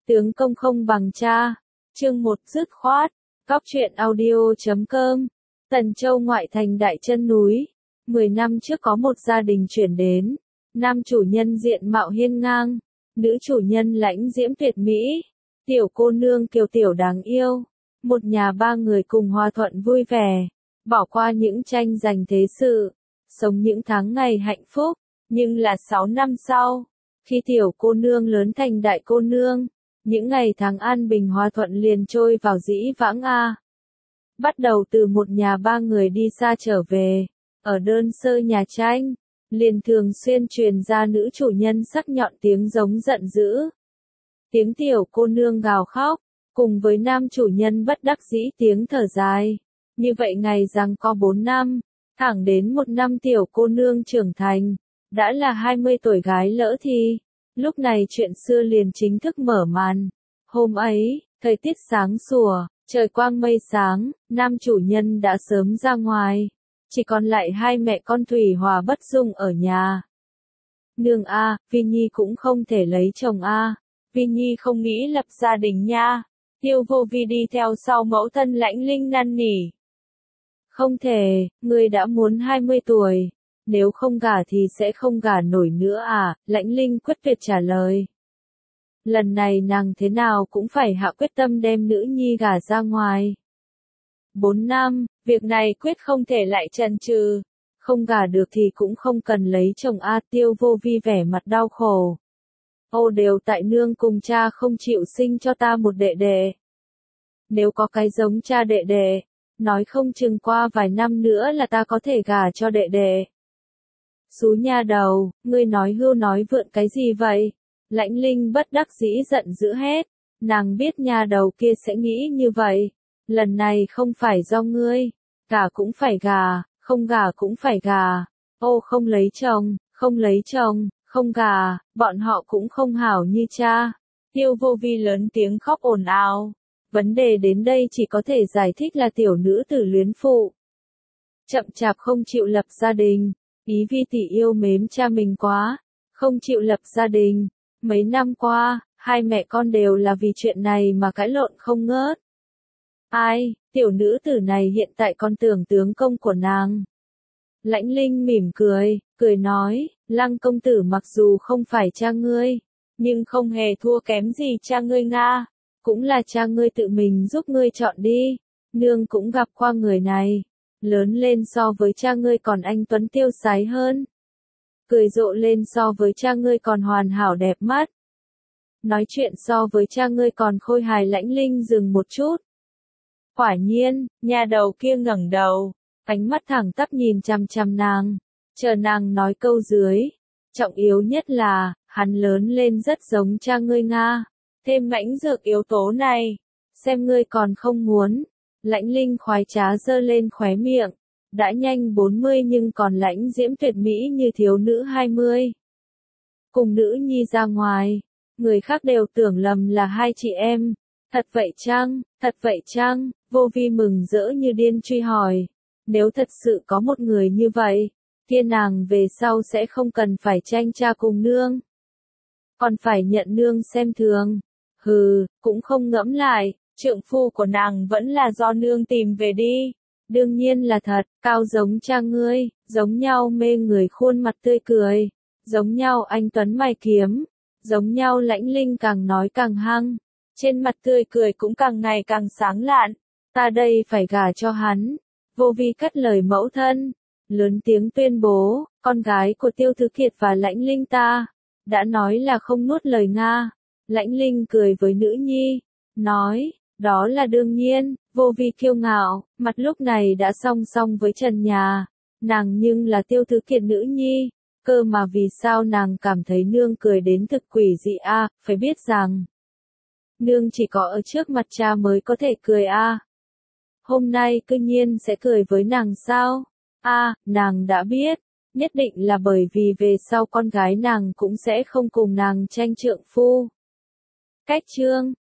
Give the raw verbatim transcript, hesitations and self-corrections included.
Tướng công không bằng cha. Chương một dứt khoát. Cóc truyện audio chấm com. Tần Châu ngoại thành Đại Chân núi. Mười năm trước có một gia đình chuyển đến. Nam chủ nhân diện mạo hiên ngang. Nữ chủ nhân lãnh diễm tuyệt mỹ. Tiểu cô nương kiều tiểu đáng yêu. Một nhà ba người cùng hòa thuận vui vẻ. Bỏ qua những tranh giành thế sự. Sống những tháng ngày hạnh phúc. Nhưng là sáu năm sau. Khi tiểu cô nương lớn thành đại cô nương. Những ngày tháng an bình hòa thuận liền trôi vào dĩ vãng a. Bắt đầu từ một nhà ba người đi xa trở về. Ở đơn sơ nhà tranh. Liền thường xuyên truyền ra nữ chủ nhân sắc nhọn tiếng giống giận dữ. Tiếng tiểu cô nương gào khóc. Cùng với nam chủ nhân bất đắc dĩ tiếng thở dài. Như vậy ngày giằng co bốn năm. Thẳng đến một năm tiểu cô nương trưởng thành. Đã là hai mươi tuổi gái lỡ thì. Lúc này chuyện xưa liền chính thức mở màn. Hôm ấy, thời tiết sáng sủa, trời quang mây sáng, nam chủ nhân đã sớm ra ngoài. Chỉ còn lại hai mẹ con Thủy Hòa bất dung ở nhà. Nương a, Vi Nhi cũng không thể lấy chồng a. Vi Nhi không nghĩ lập gia đình nha. Tiêu Vô Vi đi theo sau mẫu thân Lãnh Linh năn nỉ. Không thể, ngươi đã muốn hai mươi tuổi. Nếu không gả thì sẽ không gả nổi nữa à, Lãnh Linh quyết tuyệt trả lời. Lần này nàng thế nào cũng phải hạ quyết tâm đem nữ nhi gả ra ngoài. Bốn năm, việc này quyết không thể lại chần chừ. Không gả được thì cũng không cần lấy chồng a. Tiêu Vô Vi vẻ mặt đau khổ. Ô đều tại nương cùng cha không chịu sinh cho ta một đệ đệ. Nếu có cái giống cha đệ đệ, nói không chừng qua vài năm nữa là ta có thể gả cho đệ đệ. Xú nha đầu, ngươi nói hưu nói vượn cái gì vậy? Lãnh Linh bất đắc dĩ giận dữ hét. Nàng biết nha đầu kia sẽ nghĩ như vậy. Lần này không phải do ngươi. Gả cũng phải gả, không gả cũng phải gả. Ô không lấy chồng, không lấy chồng, không gả, bọn họ cũng không hảo như cha. Tiêu Vô Vi lớn tiếng khóc ồn ào. Vấn đề đến đây chỉ có thể giải thích là tiểu nữ tử luyến phụ. Chậm chạp không chịu lập gia đình. Ý Vi tỷ yêu mến cha mình quá, không chịu lập gia đình. Mấy năm qua, hai mẹ con đều là vì chuyện này mà cãi lộn không ngớt. Ai, tiểu nữ tử này hiện tại con tưởng tướng công của nàng. Lãnh Linh mỉm cười, cười nói, Lăng công tử mặc dù không phải cha ngươi, nhưng không hề thua kém gì cha ngươi nga. Cũng là cha ngươi tự mình giúp ngươi chọn đi. Nương cũng gặp qua người này. Lớn lên so với cha ngươi còn anh tuấn tiêu sái hơn. Cười rộ lên so với cha ngươi còn hoàn hảo đẹp mắt. Nói chuyện so với cha ngươi còn khôi hài. Lãnh Linh dừng một chút. Quả nhiên, nhà đầu kia ngẩng đầu, ánh mắt thẳng tắp nhìn chằm chằm nàng, chờ nàng nói câu dưới. Trọng yếu nhất là, hắn lớn lên rất giống cha ngươi nga. Thêm mãnh dược yếu tố này, xem ngươi còn không muốn. Lãnh Linh khoái trá giơ lên khóe miệng. Đã nhanh bốn mươi nhưng còn lãnh diễm tuyệt mỹ như thiếu nữ hai mươi. Cùng nữ nhi ra ngoài, người khác đều tưởng lầm là hai chị em. Thật vậy chăng, thật vậy chăng? Vô Vi mừng rỡ như điên truy hỏi. Nếu thật sự có một người như vậy, kia nàng về sau sẽ không cần phải tranh cha cùng nương. Còn phải nhận nương xem thường. Hừ, cũng không ngẫm lại. Trượng phu của nàng vẫn là do nương tìm về đi. Đương nhiên là thật, cao giống cha ngươi, giống nhau mê người khuôn mặt tươi cười, giống nhau anh tuấn mày kiếm, giống nhau Lãnh Linh càng nói càng hăng, trên mặt tươi cười cũng càng ngày càng sáng lạn. Ta đây phải gả cho hắn. Vô Vi cắt lời mẫu thân, lớn tiếng tuyên bố, con gái của Tiêu Thứ Kiệt và Lãnh Linh ta đã nói là không nuốt lời nga. Lãnh Linh cười với nữ nhi, nói, đó là đương nhiên. Vô Vi kiêu ngạo, mặt lúc này đã song song với trần nhà. Nàng nhưng là Tiêu Thứ Kiệt nữ nhi, cơ mà vì sao nàng cảm thấy nương cười đến thực quỷ dị a? Phải biết rằng, nương chỉ có ở trước mặt cha mới có thể cười a. Hôm nay cư nhiên sẽ cười với nàng sao? A, nàng đã biết, nhất định là bởi vì về sau con gái nàng cũng sẽ không cùng nàng tranh trượng phu. Cách chương